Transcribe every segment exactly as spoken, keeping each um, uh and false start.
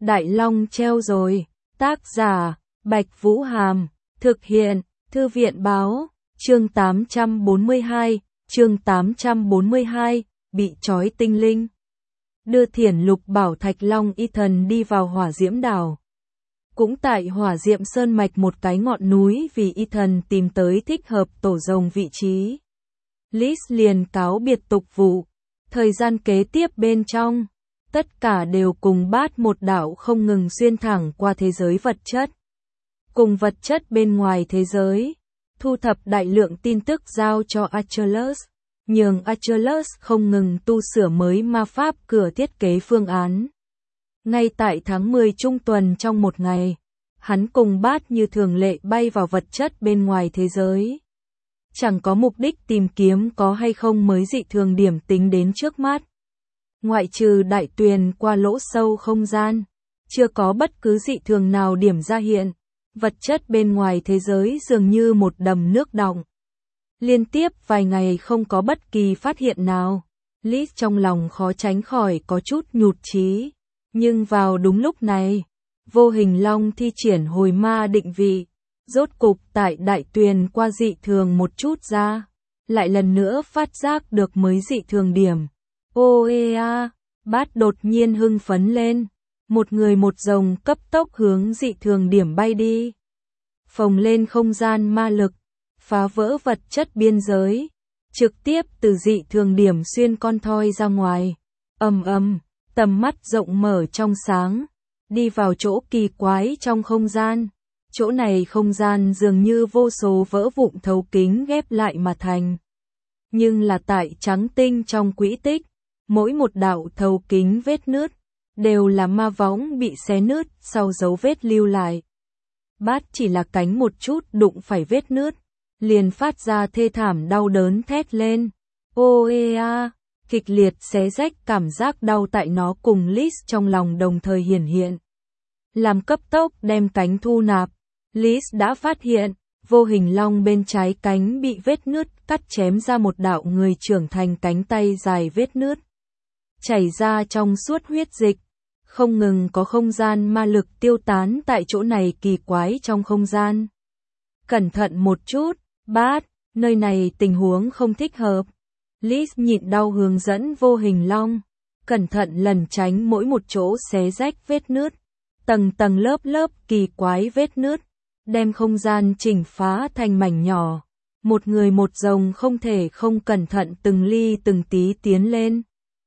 Đại Long treo rồi. Tác giả, Bạch Vũ Hàm. Thực hiện, Thư viện báo. Chương tám trăm bốn mươi hai, chương tám trăm bốn mươi hai, bị trói tinh linh. Đưa Thiển Lục bảo Thạch Long Ethan đi vào hỏa diễm đảo. Cũng tại hỏa diệm sơn mạch một cái ngọn núi vì Ethan tìm tới thích hợp tổ rồng vị trí. Liz liền cáo biệt tục vụ. Thời gian kế tiếp bên trong, tất cả đều cùng Bát một đạo không ngừng xuyên thẳng qua thế giới vật chất. Cùng vật chất bên ngoài thế giới, thu thập đại lượng tin tức giao cho Achilles, nhường Achilles không ngừng tu sửa mới ma pháp cửa thiết kế phương án. Ngay tại tháng mười trung tuần trong một ngày, hắn cùng Bát như thường lệ bay vào vật chất bên ngoài thế giới. Chẳng có mục đích tìm kiếm có hay không mới dị thường điểm tính đến trước mắt. Ngoại trừ đại tuyền qua lỗ sâu không gian, chưa có bất cứ dị thường nào điểm ra hiện. Vật chất bên ngoài thế giới dường như một đầm nước đọng. Liên tiếp vài ngày không có bất kỳ phát hiện nào. Liz trong lòng khó tránh khỏi có chút nhụt chí. Nhưng vào đúng lúc này, vô hình long thi triển hồi ma định vị. Rốt cục tại đại tuyền qua dị thường một chút ra. Lại lần nữa phát giác được mới dị thường điểm. Ô ê a, Bát đột nhiên hưng phấn lên. Một người một rồng cấp tốc hướng dị thường điểm bay đi. Phồng lên không gian ma lực, phá vỡ vật chất biên giới, trực tiếp từ dị thường điểm xuyên con thoi ra ngoài. Ầm ầm, tầm mắt rộng mở trong sáng, đi vào chỗ kỳ quái trong không gian. Chỗ này không gian dường như vô số vỡ vụn thấu kính ghép lại mà thành. Nhưng là tại trắng tinh trong quỹ tích, mỗi một đạo thấu kính vết nứt đều là ma võng bị xé nứt sau dấu vết lưu lại. Bát chỉ là cánh một chút đụng phải vết nứt, liền phát ra thê thảm đau đớn thét lên. Ô ê a, kịch liệt xé rách cảm giác đau tại nó cùng Liz trong lòng đồng thời hiển hiện. Làm cấp tốc đem cánh thu nạp, Liz đã phát hiện, vô hình long bên trái cánh bị vết nứt cắt chém ra một đạo người trưởng thành cánh tay dài vết nứt. Chảy ra trong suốt huyết dịch. Không ngừng có không gian ma lực tiêu tán tại chỗ này kỳ quái trong không gian. Cẩn thận một chút, Bát, nơi này tình huống không thích hợp. Liz nhịn đau hướng dẫn vô hình long, cẩn thận lần tránh mỗi một chỗ xé rách vết nứt, tầng tầng lớp lớp kỳ quái vết nứt, đem không gian chỉnh phá thành mảnh nhỏ. Một người một rồng không thể không cẩn thận từng ly từng tí tiến lên.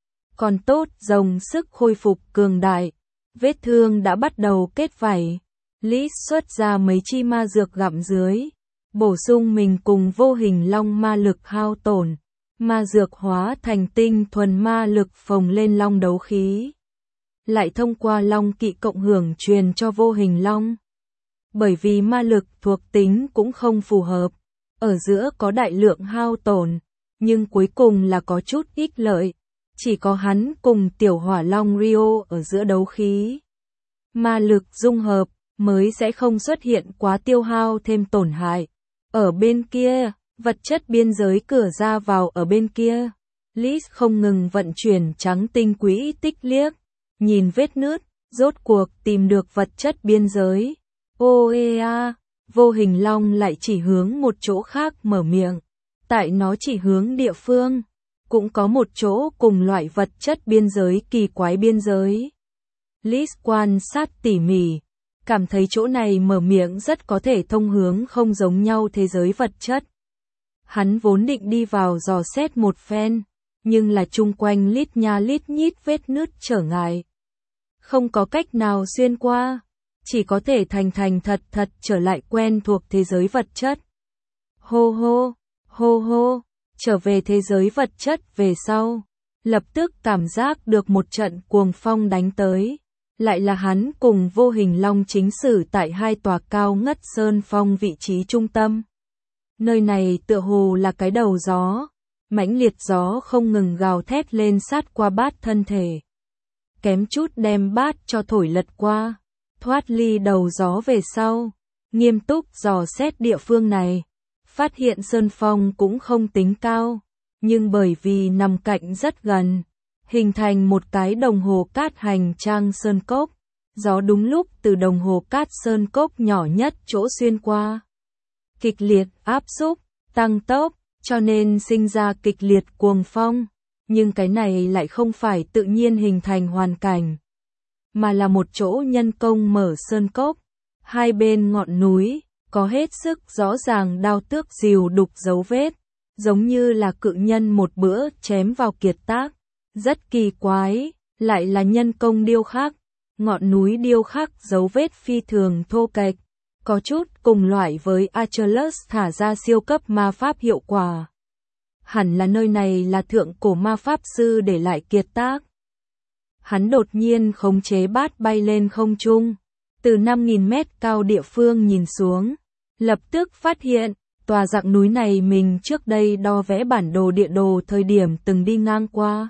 Còn tốt rồng sức khôi phục cường đại, vết thương đã bắt đầu kết vảy. Liz xuất ra mấy chi ma dược gặm dưới, bổ sung mình cùng vô hình long ma lực hao tổn. Ma dược hóa thành tinh thuần ma lực phồng lên long đấu khí. Lại thông qua long kỵ cộng hưởng truyền cho vô hình long. Bởi vì ma lực thuộc tính cũng không phù hợp, ở giữa có đại lượng hao tổn, nhưng cuối cùng là có chút ích lợi. Chỉ có hắn cùng tiểu hỏa long Rio ở giữa đấu khí. Ma lực dung hợp mới sẽ không xuất hiện quá tiêu hao thêm tổn hại. Ở bên kia, vật chất biên giới cửa ra vào ở bên kia. Liz không ngừng vận chuyển trắng tinh quỹ tích liếc. Nhìn vết nứt, rốt cuộc tìm được vật chất biên giới. Ô ê a, vô hình long lại chỉ hướng một chỗ khác mở miệng. Tại nó chỉ hướng địa phương. Cũng có một chỗ cùng loại vật chất biên giới kỳ quái biên giới. Liz quan sát tỉ mỉ, cảm thấy chỗ này mở miệng rất có thể thông hướng không giống nhau thế giới vật chất. Hắn vốn định đi vào dò xét một phen, nhưng là chung quanh lít nha lít nhít vết nứt trở ngại. Không có cách nào xuyên qua, chỉ có thể thành thành thật thật trở lại quen thuộc thế giới vật chất. Hô hô, hô hô. Trở về thế giới vật chất về sau, lập tức cảm giác được một trận cuồng phong đánh tới. Lại là hắn cùng vô hình long chính sử tại hai tòa cao ngất sơn phong vị trí trung tâm. Nơi này tựa hồ là cái đầu gió, mãnh liệt gió không ngừng gào thét lên sát qua Bát thân thể. Kém chút đem Bát cho thổi lật qua, thoát ly đầu gió về sau, nghiêm túc dò xét địa phương này. Phát hiện sơn phong cũng không tính cao, nhưng bởi vì nằm cạnh rất gần, hình thành một cái đồng hồ cát hành trang sơn cốc, gió đúng lúc từ đồng hồ cát sơn cốc nhỏ nhất chỗ xuyên qua. Kịch liệt áp xúc, tăng tốc, cho nên sinh ra kịch liệt cuồng phong, nhưng cái này lại không phải tự nhiên hình thành hoàn cảnh, mà là một chỗ nhân công mở sơn cốc, hai bên ngọn núi, có hết sức rõ ràng đao tước rìu đục dấu vết, giống như là cự nhân một bữa chém vào kiệt tác, rất kỳ quái, lại là nhân công điêu khắc, ngọn núi điêu khắc dấu vết phi thường thô kệch, có chút cùng loại với Achilles thả ra siêu cấp ma pháp hiệu quả. Hẳn là nơi này là thượng cổ ma pháp sư để lại kiệt tác. Hắn đột nhiên khống chế bát bay lên không trung, từ năm nghìn mét cao địa phương nhìn xuống, lập tức phát hiện, tòa dạng núi này mình trước đây đo vẽ bản đồ địa đồ thời điểm từng đi ngang qua.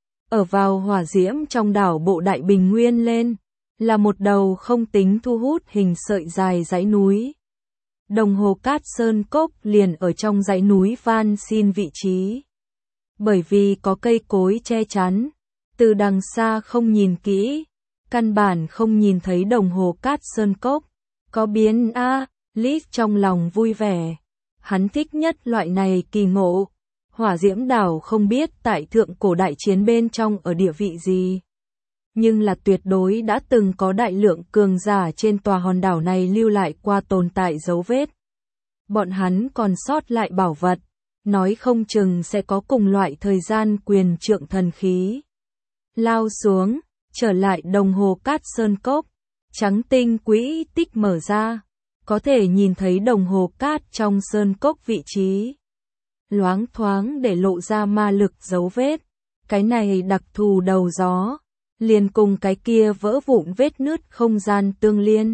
Ở vào hỏa diễm trong đảo bộ Đại Bình Nguyên lên, là một đầu không tính thu hút hình sợi dài dãy núi. Đồng hồ cát sơn cốc liền ở trong dãy núi van xin vị trí. Bởi vì có cây cối che chắn, từ đằng xa không nhìn kỹ, căn bản không nhìn thấy đồng hồ cát sơn cốc. Có biến a, Liz trong lòng vui vẻ. Hắn thích nhất loại này kỳ ngộ. Hỏa diễm đảo không biết tại thượng cổ đại chiến bên trong ở địa vị gì, nhưng là tuyệt đối đã từng có đại lượng cường giả trên tòa hòn đảo này lưu lại qua tồn tại dấu vết. Bọn hắn còn sót lại bảo vật, nói không chừng sẽ có cùng loại thời gian quyền trượng thần khí. Lao xuống, trở lại đồng hồ cát sơn cốc, trắng tinh quỹ tích mở ra, có thể nhìn thấy đồng hồ cát trong sơn cốc vị trí. Loáng thoáng để lộ ra ma lực dấu vết, cái này đặc thù đầu gió, liền cùng cái kia vỡ vụn vết nứt không gian tương liên.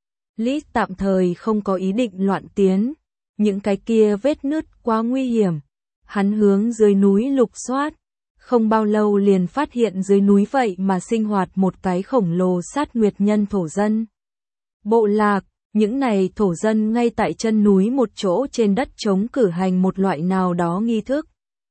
Lý tạm thời không có ý định loạn tiến, những cái kia vết nứt quá nguy hiểm. Hắn hướng dưới núi lục soát, không bao lâu liền phát hiện dưới núi vậy mà sinh hoạt một cái khổng lồ sát nguyệt nhân thổ dân. Bộ lạc, những này thổ dân ngay tại chân núi một chỗ trên đất trống cử hành một loại nào đó nghi thức.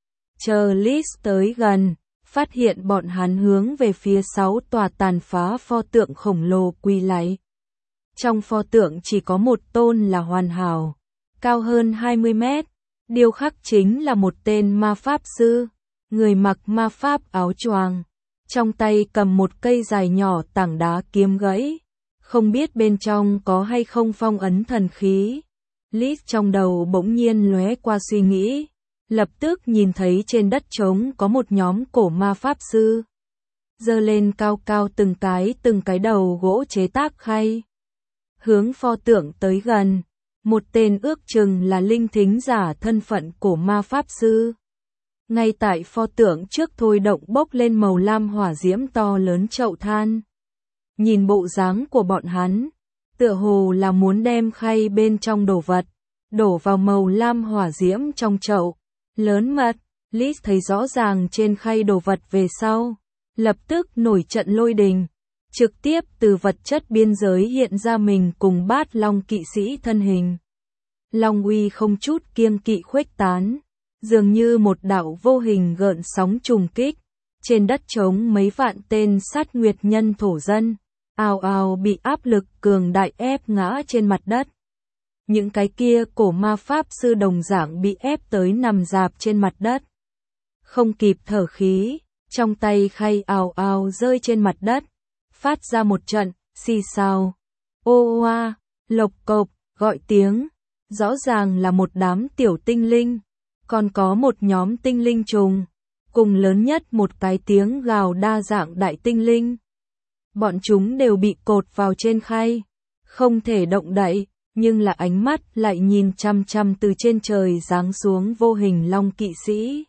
Chờ Liz tới gần, phát hiện bọn hắn hướng về phía sáu tòa tàn phá pho tượng khổng lồ quỳ lạy. Trong pho tượng chỉ có một tôn là hoàn hảo, cao hơn hai mươi mét, điêu khắc chính là một tên ma pháp sư, người mặc ma pháp áo choàng, trong tay cầm một cây dài nhỏ tảng đá kiếm gãy, không biết bên trong có hay không phong ấn thần khí. Liz trong đầu bỗng nhiên lóe qua suy nghĩ, lập tức nhìn thấy trên đất trống có một nhóm cổ ma pháp sư, giơ lên cao cao từng cái từng cái đầu gỗ chế tác khay, hướng pho tượng tới gần. Một tên ước chừng là linh thính giả thân phận cổ ma pháp sư, ngay tại pho tượng trước thôi động bốc lên màu lam hỏa diễm to lớn chậu than. Nhìn bộ dáng của bọn hắn, tựa hồ là muốn đem khay bên trong đồ vật đổ vào màu lam hỏa diễm trong chậu lớn mật. Liz thấy rõ ràng trên khay đồ vật về sau, lập tức nổi trận lôi đình, trực tiếp từ vật chất biên giới hiện ra mình cùng Bát Long kỵ sĩ thân hình. Long uy không chút kiêng kỵ khuếch tán, dường như một đạo vô hình gợn sóng trùng kích, trên đất trống mấy vạn tên sát nguyệt nhân thổ dân, ào ào bị áp lực cường đại ép ngã trên mặt đất. Những cái kia cổ ma pháp sư đồng dạng bị ép tới nằm rạp trên mặt đất. Không kịp thở khí, trong tay khay ào ào rơi trên mặt đất, phát ra một trận xì xào, ô oa, lộc cộc, gọi tiếng, rõ ràng là một đám tiểu tinh linh, còn có một nhóm tinh linh trùng, cùng lớn nhất một cái tiếng gào đa dạng đại tinh linh. Bọn chúng đều bị cột vào trên khay, không thể động đậy, nhưng là ánh mắt lại nhìn chăm chăm từ trên trời giáng xuống vô hình long kỵ sĩ.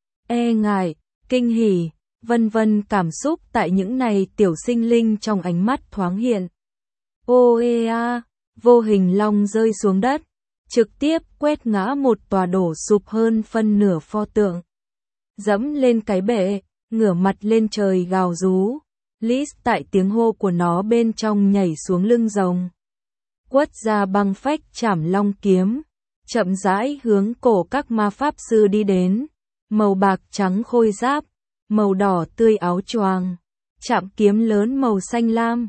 E ngại, kinh hỉ, vân vân cảm xúc tại những này tiểu sinh linh trong ánh mắt thoáng hiện. Ô ê a, vô hình long rơi xuống đất, trực tiếp quét ngã một tòa đổ sụp hơn phân nửa pho tượng. Dẫm lên cái bệ, ngửa mặt lên trời gào rú. Liz tại tiếng hô của nó bên trong nhảy xuống lưng rồng, quất ra băng phách chảm long kiếm, chậm rãi hướng cổ các ma pháp sư đi đến. Màu bạc trắng khôi giáp, màu đỏ tươi áo choàng, chạm kiếm lớn màu xanh lam,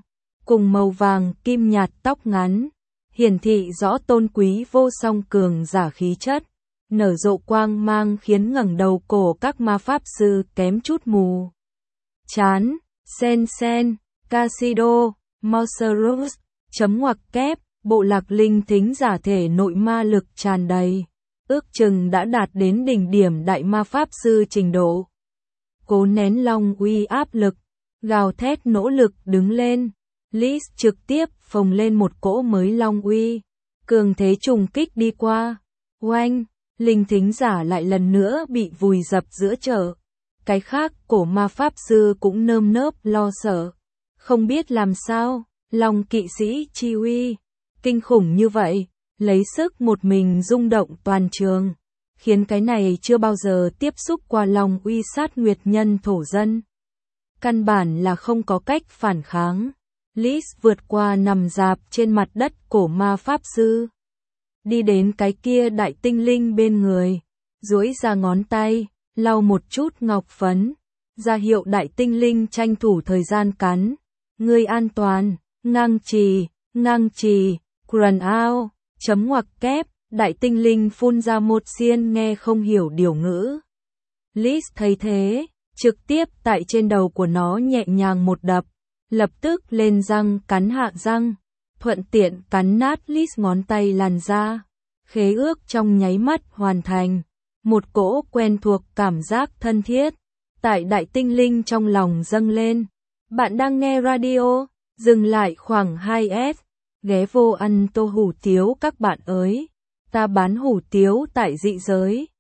cùng màu vàng kim nhạt tóc ngắn, hiển thị rõ tôn quý vô song cường giả khí chất, nở rộ quang mang khiến ngẩng đầu cổ các ma pháp sư kém chút mù. Chán, sen sen, Casido, Mauserus, chấm ngoặc kép, bộ lạc linh thính giả thể nội ma lực tràn đầy, ước chừng đã đạt đến đỉnh điểm đại ma pháp sư trình độ. Cố nén long uy áp lực, gào thét nỗ lực đứng lên, Lis trực tiếp phồng lên một cỗ mới long uy, cường thế trùng kích đi qua. Oanh, linh thính giả lại lần nữa bị vùi dập giữa chợ. Cái khác cổ ma pháp sư cũng nơm nớp lo sợ, không biết làm sao. Long kỵ sĩ chi uy kinh khủng như vậy, lấy sức một mình rung động toàn trường, khiến cái này chưa bao giờ tiếp xúc qua long uy sát nguyệt nhân thổ dân. Căn bản là không có cách phản kháng. Lis vượt qua nằm dạp trên mặt đất cổ ma pháp sư, đi đến cái kia đại tinh linh bên người, duỗi ra ngón tay, lau một chút ngọc phấn, ra hiệu đại tinh linh tranh thủ thời gian cắn. Ngươi an toàn, ngang trì, ngang trì, run out, chấm ngoặc kép, đại tinh linh phun ra một xiên nghe không hiểu điều ngữ. Lis thấy thế, trực tiếp tại trên đầu của nó nhẹ nhàng một đập, lập tức lên răng cắn hạ răng, thuận tiện cắn nát Lis ngón tay làn da. Khế ước trong nháy mắt hoàn thành, một cỗ quen thuộc cảm giác thân thiết tại đại tinh linh trong lòng dâng lên. Bạn đang nghe radio, dừng lại khoảng hai S, ghé vô ăn tô hủ tiếu các bạn ơi, ta bán hủ tiếu tại dị giới.